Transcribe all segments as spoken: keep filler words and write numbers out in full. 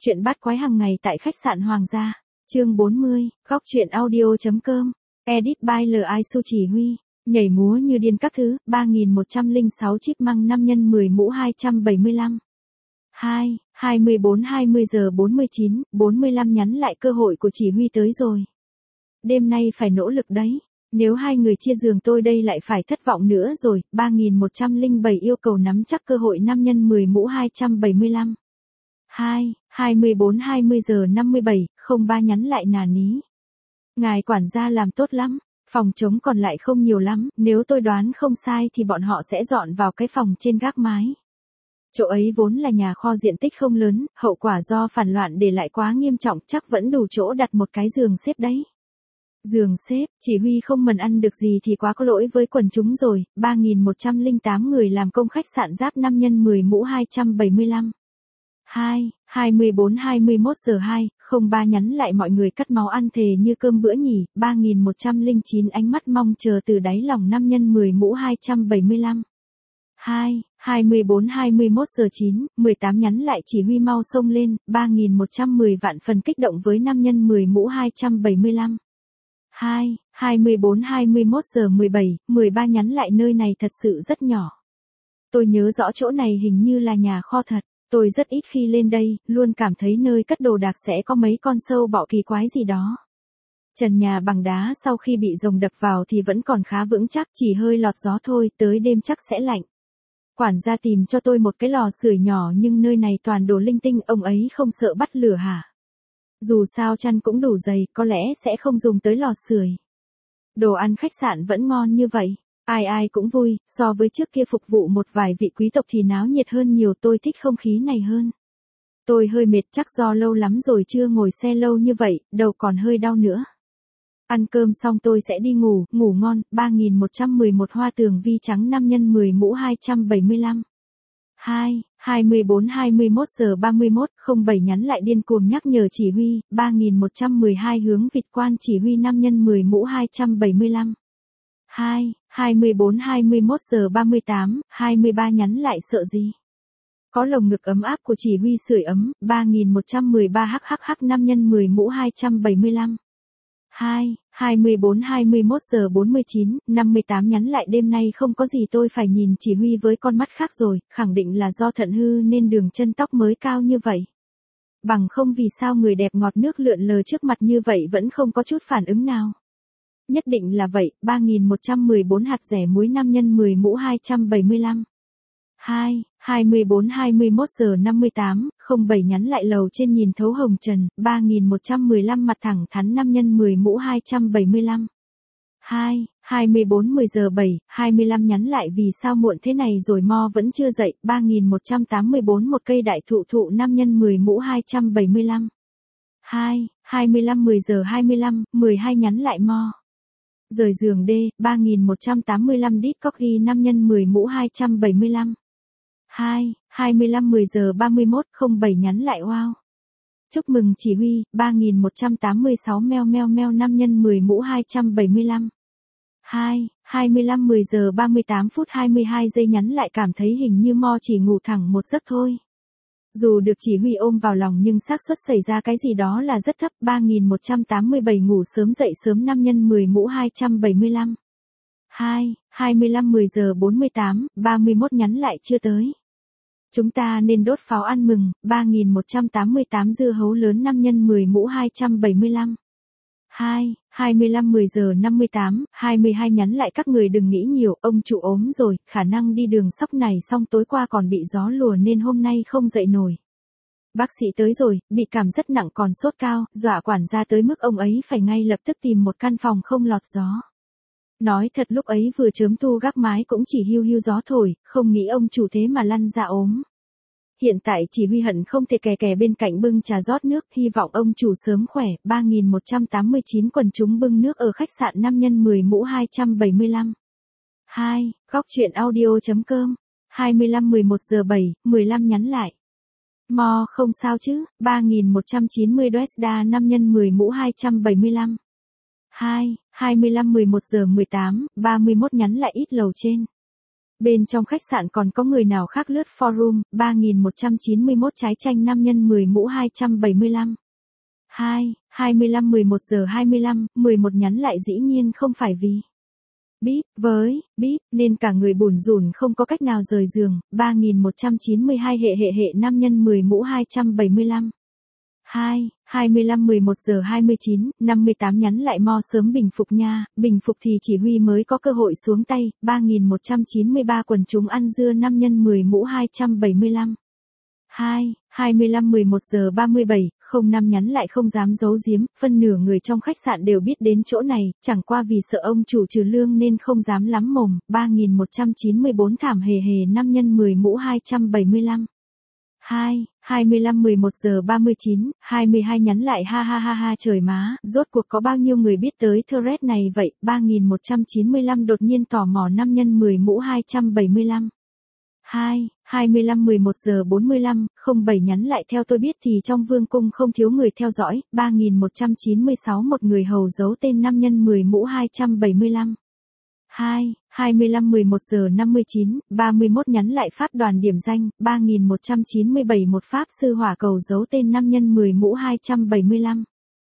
Chuyện bắt quái hàng ngày tại khách sạn Hoàng gia. Chương bốn mươi, góc truyện audio.com. Edit by L I Su chỉ huy. Nhảy múa như điên các thứ, ba nghìn một trăm lẻ sáu chip măng năm nhân mười mũ hai trăm bảy mươi lăm. hai, hai mươi bốn hai mươi giờ bốn mươi chín, bốn mươi lăm nhắn lại cơ hội của chỉ huy tới rồi. Đêm nay phải nỗ lực đấy. Nếu hai người chia giường tôi đây lại phải thất vọng nữa rồi, ba nghìn một trăm lẻ bảy yêu cầu nắm chắc cơ hội năm nhân mười mũ hai trăm bảy mươi lăm. hai, hai mươi bốn hai mươi giờ năm mươi bảy, không ba nhắn lại nà ní. Ngài quản gia làm tốt lắm, phòng trống còn lại không nhiều lắm, nếu tôi đoán không sai thì bọn họ sẽ dọn vào cái phòng trên gác mái. Chỗ ấy vốn là nhà kho diện tích không lớn, hậu quả do phản loạn để lại quá nghiêm trọng, chắc vẫn đủ chỗ đặt một cái giường xếp đấy. Giường xếp, chỉ huy không mần ăn được gì thì quá có lỗi với quần chúng rồi, ba nghìn một trăm lẻ tám người làm công khách sạn Giáp năm nhân mười mũ hai trăm bảy mươi lăm. hai, hai mươi bốn hai mươi mốt giờ hai, không ba nhắn lại mọi người cắt máu ăn thề như cơm bữa nhỉ, ba nghìn một trăm lẻ chín ánh mắt mong chờ từ đáy lòng năm nhân mười mũ hai trăm bảy mươi lăm. hai, hai mươi bốn hai mươi mốt giờ chín, mười tám nhắn lại chỉ huy mau xông lên, ba nghìn một trăm mười vạn phần kích động với năm nhân mười mũ hai trăm bảy mươi lăm. hai, hai mươi bốn hai mươi mốt giờ mười bảy, mười ba nhắn lại nơi này thật sự rất nhỏ. Tôi nhớ rõ chỗ này hình như là nhà kho thật. Tôi rất ít khi lên đây, luôn cảm thấy nơi cất đồ đạc sẽ có mấy con sâu bọ kỳ quái gì đó. Trần nhà bằng đá sau khi bị rồng đập vào thì vẫn còn khá vững chắc, chỉ hơi lọt gió thôi, tới đêm chắc sẽ lạnh. Quản gia tìm cho tôi một cái lò sưởi nhỏ nhưng nơi này toàn đồ linh tinh, ông ấy không sợ bắt lửa hả? Dù sao chăn cũng đủ dày, có lẽ sẽ không dùng tới lò sưởi. Đồ ăn khách sạn vẫn ngon như vậy. Ai ai cũng vui, so với trước kia phục vụ một vài vị quý tộc thì náo nhiệt hơn nhiều, tôi thích không khí này hơn. Tôi hơi mệt chắc do lâu lắm rồi chưa ngồi xe lâu như vậy, đầu còn hơi đau nữa. Ăn cơm xong tôi sẽ đi ngủ, ngủ ngon, ba nghìn một trăm mười một hoa tường vi trắng năm nhân mười mũ hai trăm bảy mươi lăm. hai, hai mươi bốn hai mươi mốt giờ ba mươi mốt, không bảy nhắn lại điên cuồng nhắc nhở chỉ huy, ba nghìn một trăm mười hai hướng vịt quan chỉ huy năm nhân mười mũ hai trăm bảy mươi lăm. hai, hai mươi bốn hai mươi mốt giờ ba mươi tám, hai mươi ba nhắn lại sợ gì? Có lồng ngực ấm áp của chỉ huy sưởi ấm, ba nghìn một trăm mười ba hhh năm nhân mười mũ hai trăm bảy mươi lăm. hai, hai mươi bốn hai mươi mốt giờ bốn mươi chín, năm mươi tám nhắn lại đêm nay không có gì tôi phải nhìn chỉ huy với con mắt khác rồi, khẳng định là do thận hư nên đường chân tóc mới cao như vậy. Bằng không vì sao người đẹp ngọt nước lượn lờ trước mặt như vậy vẫn không có chút phản ứng nào. Nhất định là vậy, ba nghìn một trăm mười bốn hạt rẻ muối năm nhân mười mũ hai trăm bảy mươi lăm. hai, hai mươi bốn hai mươi mốt giờ năm mươi tám, không bảy nhắn lại lầu trên nhìn thấu hồng trần, ba nghìn một trăm mười lăm mặt thẳng thắn năm nhân mười mũ hai trăm bảy mươi lăm. hai, hai mươi bốn mười giờ bảy, hai mươi lăm nhắn lại vì sao muộn thế này rồi mo vẫn chưa dậy, ba nghìn một trăm tám mươi bốn một cây đại thụ thụ năm nhân mười mũ hai trăm bảy mươi lăm. hai, hai mươi lăm mười giờ hai mươi lăm, mười hai nhắn lại mo. Rời giường D, ba nghìn một trăm tám mươi lăm đít corgi năm nhân mười mũ hai trăm bảy mươi lăm. hai, hai mươi lăm mười giờ ba mươi mốt, không bảy nhắn lại wow. Chúc mừng chỉ huy, ba nghìn một trăm tám mươi sáu meo meo meo năm nhân mười mũ hai trăm bảy mươi lăm. hai, hai mươi lăm mười giờ ba mươi tám phút hai mươi hai giây nhắn lại cảm thấy hình như mo chỉ ngủ thẳng một giấc thôi. Dù được chỉ huy ôm vào lòng nhưng xác suất xảy ra cái gì đó là rất thấp, ba nghìn một trăm tám mươi bảy ngủ sớm dậy sớm năm nhân mười mũ hai trăm bảy mươi lăm. hai, hai mươi lăm mười giờ bốn mươi tám, ba mươi mốt nhắn lại chưa tới. Chúng ta nên đốt pháo ăn mừng, ba nghìn một trăm tám mươi tám dưa hấu lớn năm nhân mười mũ hai trăm bảy mươi lăm. hai, hai mươi lăm mười giờ năm mươi tám, hai mươi hai nhắn lại các người đừng nghĩ nhiều, ông chủ ốm rồi, khả năng đi đường sóc này xong tối qua còn bị gió lùa nên hôm nay không dậy nổi. Bác sĩ tới rồi, bị cảm rất nặng còn sốt cao, dọa quản gia tới mức ông ấy phải ngay lập tức tìm một căn phòng không lọt gió. Nói thật lúc ấy vừa chớm thu gác mái cũng chỉ hiu hiu gió thổi, không nghĩ ông chủ thế mà lăn ra ốm. Hiện tại chỉ huy hận không thể kè kè bên cạnh bưng trà rót nước, hy vọng ông chủ sớm khỏe, ba nghìn một trăm tám mươi chín quần chúng bưng nước ở khách sạn năm nhân mười mũ hai trăm bảy mươi lăm. hai, góc truyện audio.com, hai mươi lăm mười một giờ bảy, mười lăm nhắn lại. Mo không sao chứ, ba nghìn một trăm chín mươi đô la năm nhân mười mũ hai trăm bảy mươi lăm. hai, hai mươi lăm mười một giờ mười tám, ba mươi mốt nhắn lại ít lầu trên. Bên trong khách sạn còn có người nào khác lướt forum, ba nghìn một trăm chín mươi mốt trái chanh năm nhân mười mũ hai trăm bảy mươi lăm. hai, hai mươi lăm mười một giờ hai mươi lăm, mười một nhắn lại dĩ nhiên không phải vì bíp, với, bíp, nên cả người bủn rủn không có cách nào rời giường, ba nghìn một trăm chín mươi hai hệ hệ hệ năm nhân mười mũ hai trăm bảy mươi lăm. hai, hai mươi lăm mười một giờ hai mươi chín, năm mươi tám nhắn lại mo sớm bình phục nha, bình phục thì chỉ huy mới có cơ hội xuống tay, ba nghìn một trăm chín mươi ba quần chúng ăn dưa năm nhân mười mũ hai trăm bảy mươi lăm. hai, hai mươi lăm mười một giờ ba mươi bảy, không năm nhắn lại không dám giấu giếm, phân nửa người trong khách sạn đều biết đến chỗ này, chẳng qua vì sợ ông chủ trừ lương nên không dám lắm mồm, ba nghìn một trăm chín mươi bốn thảm hề hề năm nhân mười mũ hai trăm bảy mươi lăm. hai, hai mươi lăm mười một giờ ba mươi chín, hai mươi hai nhắn lại ha ha ha ha trời má, rốt cuộc có bao nhiêu người biết tới thread này vậy, ba nghìn một trăm chín mươi lăm đột nhiên tò mò năm nhân mười mũ hai trăm bảy mươi lăm. hai, hai mươi lăm mười một giờ bốn mươi lăm, không bảy nhắn lại theo tôi biết thì trong vương cung không thiếu người theo dõi, ba nghìn một trăm chín mươi sáu một người hầu giấu tên năm nhân mười mũ hai trăm bảy mươi lăm. hai, hai mươi lăm mười một giờ năm mươi chín, ba mươi mốt nhắn lại pháp đoàn điểm danh, ba nghìn một trăm chín mươi bảy một pháp sư hỏa cầu giấu tên năm nhân mười mũ hai trăm bảy mươi lăm.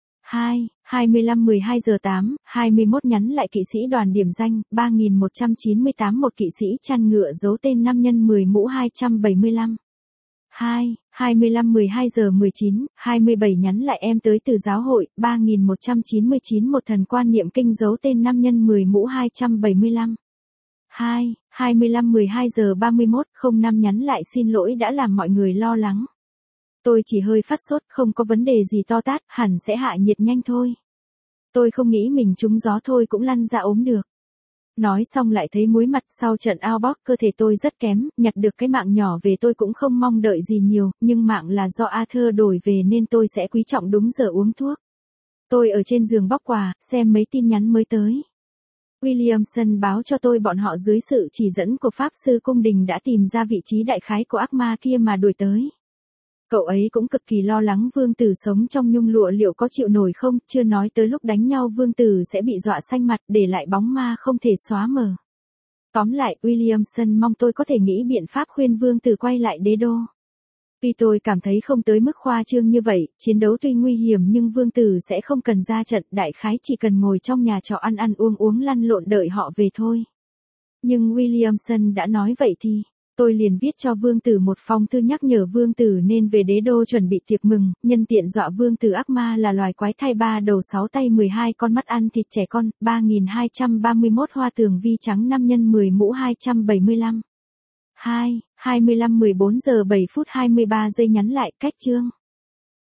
hai, hai mươi lăm mười hai giờ tám, hai mươi mốt nhắn lại kỵ sĩ đoàn điểm danh, ba nghìn một trăm chín mươi tám một kỵ sĩ chăn ngựa giấu tên năm nhân mười mũ hai trăm bảy mươi lăm. hai, hai mươi lăm mười hai giờ mười chín, hai mươi bảy nhắn lại em tới từ giáo hội, ba nghìn một trăm chín mươi chín một thần quan niệm kinh giấu tên năm nhân mười mũ hai trăm bảy mươi lăm. hai, hai mươi lăm mười hai giờ ba mươi mốt, không năm nhắn lại xin lỗi đã làm mọi người lo lắng. Tôi chỉ hơi phát sốt, không có vấn đề gì to tát, hẳn sẽ hạ nhiệt nhanh thôi. Tôi không nghĩ mình trúng gió thôi cũng lăn ra ốm được. Nói xong lại thấy muối mặt, sau trận outbox cơ thể tôi rất kém, nhặt được cái mạng nhỏ về tôi cũng không mong đợi gì nhiều, nhưng mạng là do Arthur đổi về nên tôi sẽ quý trọng đúng giờ uống thuốc. Tôi ở trên giường bóc quà, xem mấy tin nhắn mới tới. Williamson báo cho tôi bọn họ dưới sự chỉ dẫn của Pháp sư cung đình đã tìm ra vị trí đại khái của ác ma kia mà đuổi tới. Cậu ấy cũng cực kỳ lo lắng vương tử sống trong nhung lụa liệu có chịu nổi không, chưa nói tới lúc đánh nhau vương tử sẽ bị dọa xanh mặt để lại bóng ma không thể xóa mờ. Tóm lại, Williamson mong tôi có thể nghĩ biện pháp khuyên vương tử quay lại đế đô. Tuy tôi cảm thấy không tới mức khoa trương như vậy, chiến đấu tuy nguy hiểm nhưng vương tử sẽ không cần ra trận, đại khái chỉ cần ngồi trong nhà trọ ăn ăn uống uống lăn lộn đợi họ về thôi. Nhưng Williamson đã nói vậy thì, tôi liền viết cho vương tử một phong thư nhắc nhở vương tử nên về đế đô chuẩn bị tiệc mừng, nhân tiện dọa vương tử ác ma là loài quái thai ba đầu sáu tay mười hai con mắt ăn thịt trẻ con, ba nghìn hai trăm ba mươi mốt hoa tường vi trắng năm nhân mười mũ hai trăm bảy mươi lăm. hai, hai mươi lăm mười bốn giờ bảy phút hai mươi ba giây nhắn lại cách chương.